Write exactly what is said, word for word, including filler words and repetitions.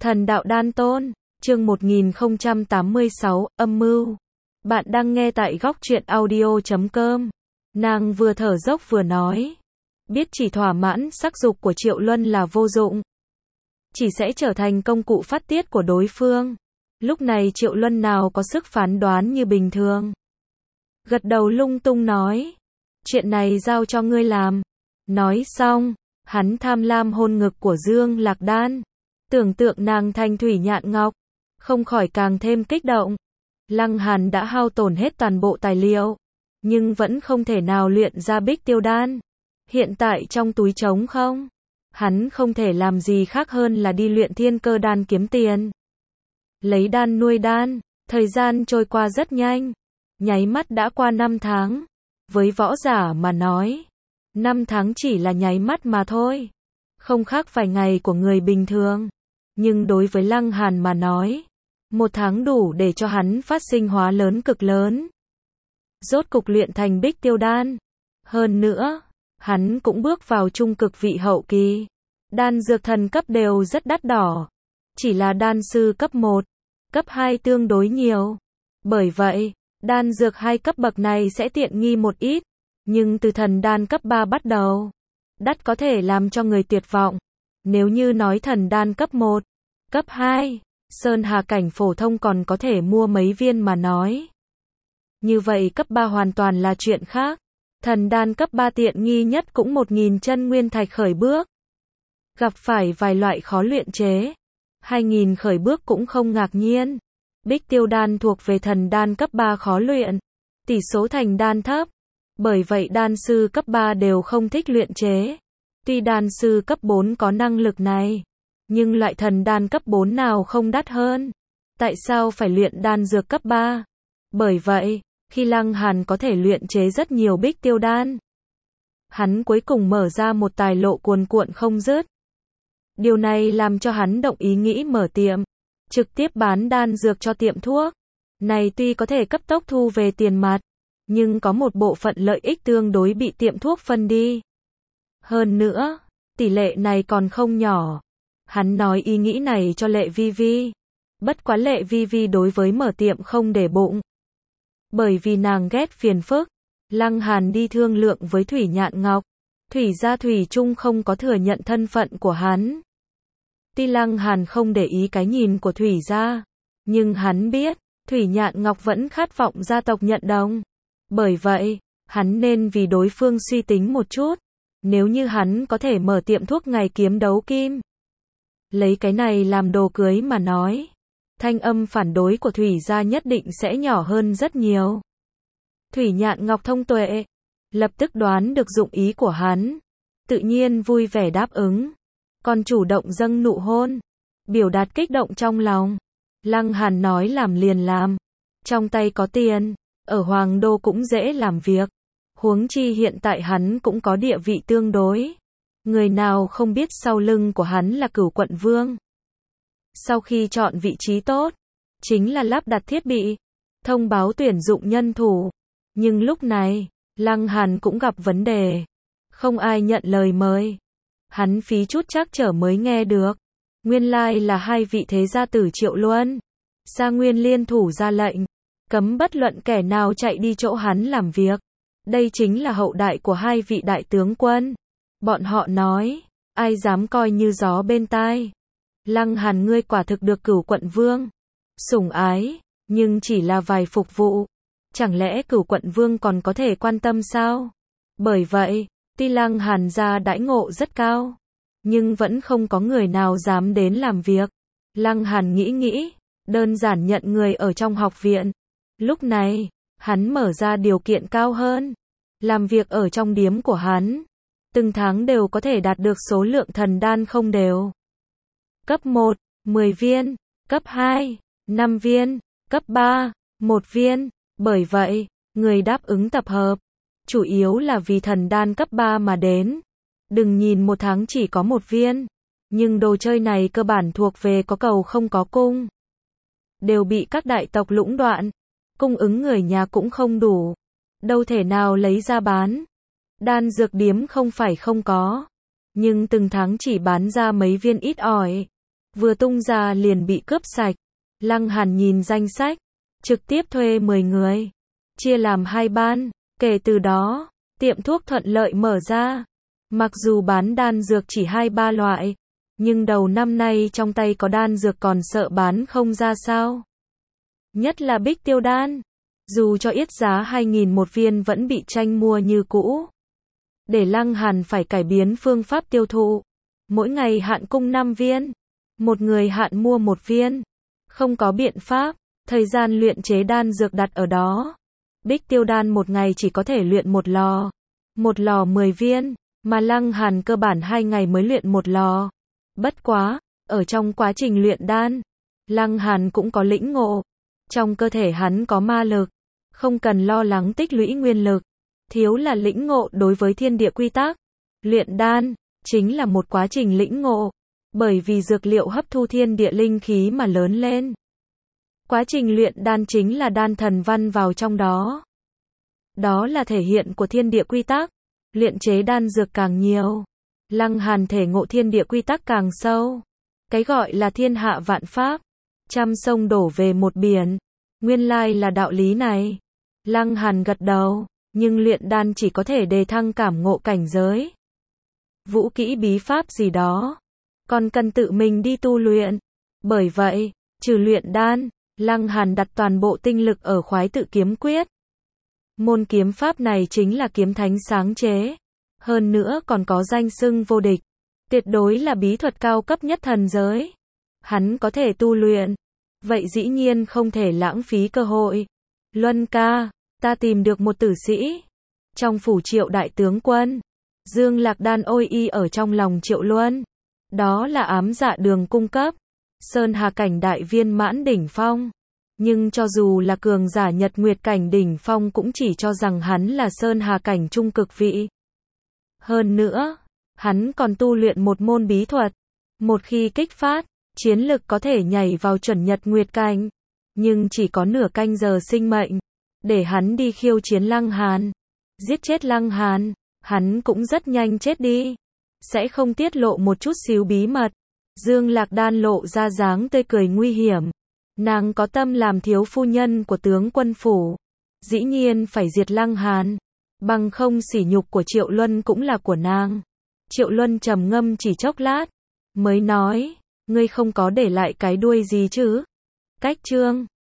Thần đạo đan tôn, chương một nghìn không trăm tám mươi sáu, âm mưu. Bạn đang nghe tại góc truyện audio chấm com. Nàng vừa thở dốc vừa nói. Biết chỉ thỏa mãn sắc dục của Triệu Luân là vô dụng. Chỉ sẽ trở thành công cụ phát tiết của đối phương. Lúc này Triệu Luân nào có sức phán đoán như bình thường. Gật đầu lung tung nói. Chuyện này giao cho ngươi làm. Nói xong, hắn tham lam hôn ngực của Dương Lạc Đan. Tưởng tượng nàng thành thủy nhạn ngọc, không khỏi càng thêm kích động. Lăng Hàn đã hao tổn hết toàn bộ tài liệu, nhưng vẫn không thể nào luyện ra Bích Tiêu Đan. Hiện tại trong túi trống không, hắn không thể làm gì khác hơn là đi luyện Thiên Cơ Đan kiếm tiền. Lấy đan nuôi đan, thời gian trôi qua rất nhanh, nháy mắt đã qua năm tháng. Với võ giả mà nói, năm tháng chỉ là nháy mắt mà thôi, không khác vài ngày của người bình thường. Nhưng đối với Lăng Hàn mà nói, một tháng đủ để cho hắn phát sinh hóa lớn cực lớn. Rốt cục luyện thành Bích Tiêu Đan. Hơn nữa, hắn cũng bước vào trung cực vị hậu kỳ. Đan dược thần cấp đều rất đắt đỏ. Chỉ là đan sư cấp một, cấp hai tương đối nhiều. Bởi vậy, đan dược hai cấp bậc này sẽ tiện nghi một ít. Nhưng từ thần đan cấp ba bắt đầu, đắt có thể làm cho người tuyệt vọng. Nếu như nói thần đan cấp một, cấp hai, sơn hà cảnh phổ thông còn có thể mua mấy viên mà nói. Như vậy cấp ba hoàn toàn là chuyện khác. Thần đan cấp ba tiện nghi nhất cũng một nghìn chân nguyên thạch khởi bước. Gặp phải vài loại khó luyện chế, hai nghìn khởi bước cũng không ngạc nhiên. Bích Tiêu Đan thuộc về thần đan cấp ba khó luyện, tỷ số thành đan thấp. Bởi vậy đan sư cấp ba đều không thích luyện chế. Tuy đan sư cấp bốn có năng lực này, nhưng loại thần đan cấp bốn nào không đắt hơn? Tại sao phải luyện đan dược cấp ba? Bởi vậy, khi Lăng Hàn có thể luyện chế rất nhiều Bích Tiêu Đan, hắn cuối cùng mở ra một tài lộ cuồn cuộn không dứt. Điều này làm cho hắn động ý nghĩ mở tiệm, trực tiếp bán đan dược cho tiệm thuốc. Này tuy có thể cấp tốc thu về tiền mặt, nhưng có một bộ phận lợi ích tương đối bị tiệm thuốc phân đi. Hơn nữa, tỷ lệ này còn không nhỏ. Hắn nói ý nghĩ này cho Lệ Vi Vi. Bất quá Lệ Vi Vi đối với mở tiệm không để bụng. Bởi vì nàng ghét phiền phức. Lăng Hàn đi thương lượng với Thủy Nhạn Ngọc. Thủy gia Thủy Trung không có thừa nhận thân phận của hắn. Tuy Lăng Hàn không để ý cái nhìn của Thủy gia, nhưng hắn biết, Thủy Nhạn Ngọc vẫn khát vọng gia tộc nhận đồng. Bởi vậy, hắn nên vì đối phương suy tính một chút. Nếu như hắn có thể mở tiệm thuốc ngày kiếm đấu kim, lấy cái này làm đồ cưới mà nói, thanh âm phản đối của Thủy gia nhất định sẽ nhỏ hơn rất nhiều. Thủy Nhạn Ngọc thông tuệ, lập tức đoán được dụng ý của hắn, tự nhiên vui vẻ đáp ứng, còn chủ động dâng nụ hôn, biểu đạt kích động trong lòng. Lăng Hàn nói làm liền làm, trong tay có tiền, ở Hoàng Đô cũng dễ làm việc. Huống chi hiện tại hắn cũng có địa vị tương đối. Người nào không biết sau lưng của hắn là Cửu Quận Vương. Sau khi chọn vị trí tốt, chính là lắp đặt thiết bị, thông báo tuyển dụng nhân thủ. Nhưng lúc này, Lăng Hàn cũng gặp vấn đề. Không ai nhận lời mời. Hắn phí chút trắc trở mới nghe được. Nguyên lai là hai vị thế gia tử Triệu Luân, Sa Nguyên liên thủ ra lệnh, cấm bất luận kẻ nào chạy đi chỗ hắn làm việc. Đây chính là hậu đại của hai vị đại tướng quân. Bọn họ nói, ai dám coi như gió bên tai. Lăng Hàn ngươi quả thực được Cửu Quận Vương sủng ái, nhưng chỉ là vài phục vụ. Chẳng lẽ Cửu Quận Vương còn có thể quan tâm sao? Bởi vậy, tuy Lăng Hàn gia đãi ngộ rất cao, nhưng vẫn không có người nào dám đến làm việc. Lăng Hàn nghĩ nghĩ, đơn giản nhận người ở trong học viện. Lúc này, hắn mở ra điều kiện cao hơn, làm việc ở trong điếm của hắn, từng tháng đều có thể đạt được số lượng thần đan không đều. Cấp một, mười viên, cấp hai, năm viên, cấp ba, một viên. Bởi vậy, người đáp ứng tập hợp, chủ yếu là vì thần đan cấp ba mà đến. Đừng nhìn một tháng chỉ có một viên, nhưng đồ chơi này cơ bản thuộc về có cầu không có cung. Đều bị các đại tộc lũng đoạn, cung ứng người nhà cũng không đủ. Đâu thể nào lấy ra bán. Đan dược điếm không phải không có, nhưng từng tháng chỉ bán ra mấy viên ít ỏi. vừa tung ra liền bị cướp sạch. Lăng Hàn nhìn danh sách, trực tiếp thuê mười người, chia làm hai ban, kể từ đó, tiệm thuốc thuận lợi mở ra. Mặc dù bán đan dược chỉ hai ba loại, nhưng đầu năm nay trong tay có đan dược còn sợ bán không ra sao. Nhất là Bích Tiêu đan, dù cho yết giá hai nghìn một viên vẫn bị tranh mua như cũ. Để Lăng Hàn phải cải biến phương pháp tiêu thụ, mỗi ngày hạn cung năm viên, một người hạn mua một viên. Không có biện pháp, thời gian luyện chế đan dược đặt ở đó. Bích Tiêu đan một ngày chỉ có thể luyện một lò, một lò mười viên, mà Lăng Hàn cơ bản hai ngày mới luyện một lò. Bất quá, ở trong quá trình luyện đan, Lăng Hàn cũng có lĩnh ngộ. Trong cơ thể hắn có ma lực, không cần lo lắng tích lũy nguyên lực. Thiếu là lĩnh ngộ đối với thiên địa quy tắc. Luyện đan, chính là một quá trình lĩnh ngộ, bởi vì dược liệu hấp thu thiên địa linh khí mà lớn lên. Quá trình luyện đan chính là đan thần văn vào trong đó. Đó là thể hiện của thiên địa quy tắc. Luyện chế đan dược càng nhiều, Lăng Hàn thể ngộ thiên địa quy tắc càng sâu. Cái gọi là thiên hạ vạn pháp, trăm sông đổ về một biển, nguyên lai là đạo lý này. Lăng Hàn gật đầu, nhưng luyện đan chỉ có thể đề thăng cảm ngộ cảnh giới. Vũ kỹ bí pháp gì đó, còn cần tự mình đi tu luyện. Bởi vậy, trừ luyện đan, Lăng Hàn đặt toàn bộ tinh lực ở Khoái Tự Kiếm Quyết. Môn kiếm pháp này chính là kiếm thánh sáng chế, hơn nữa còn có danh xưng vô địch, tuyệt đối là bí thuật cao cấp nhất thần giới. Hắn có thể tu luyện, vậy dĩ nhiên không thể lãng phí cơ hội. Luân ca, ta tìm được một tử sĩ. Trong phủ Triệu đại tướng quân, Dương Lạc Đan ôi y ở trong lòng Triệu Luân. Đó là ám dạ đường cung cấp, Sơn Hà cảnh đại viên mãn đỉnh phong. Nhưng cho dù là cường giả Nhật Nguyệt cảnh đỉnh phong cũng chỉ cho rằng hắn là Sơn Hà cảnh trung cực vị. Hơn nữa, hắn còn tu luyện một môn bí thuật. Một khi kích phát, chiến lực có thể nhảy vào chuẩn Nhật Nguyệt cảnh. Nhưng chỉ có nửa canh giờ sinh mệnh. Để hắn đi khiêu chiến Lăng Hàn. Giết chết Lăng Hàn, hắn cũng rất nhanh chết đi. Sẽ không tiết lộ một chút xíu bí mật. Dương Lạc Đan lộ ra dáng tươi cười nguy hiểm. Nàng có tâm làm thiếu phu nhân của tướng quân phủ. Dĩ nhiên phải diệt Lăng Hàn. Bằng không sỉ nhục của Triệu Luân cũng là của nàng. Triệu Luân trầm ngâm chỉ chốc lát, mới nói, ngươi không có để lại cái đuôi gì chứ? Cách chương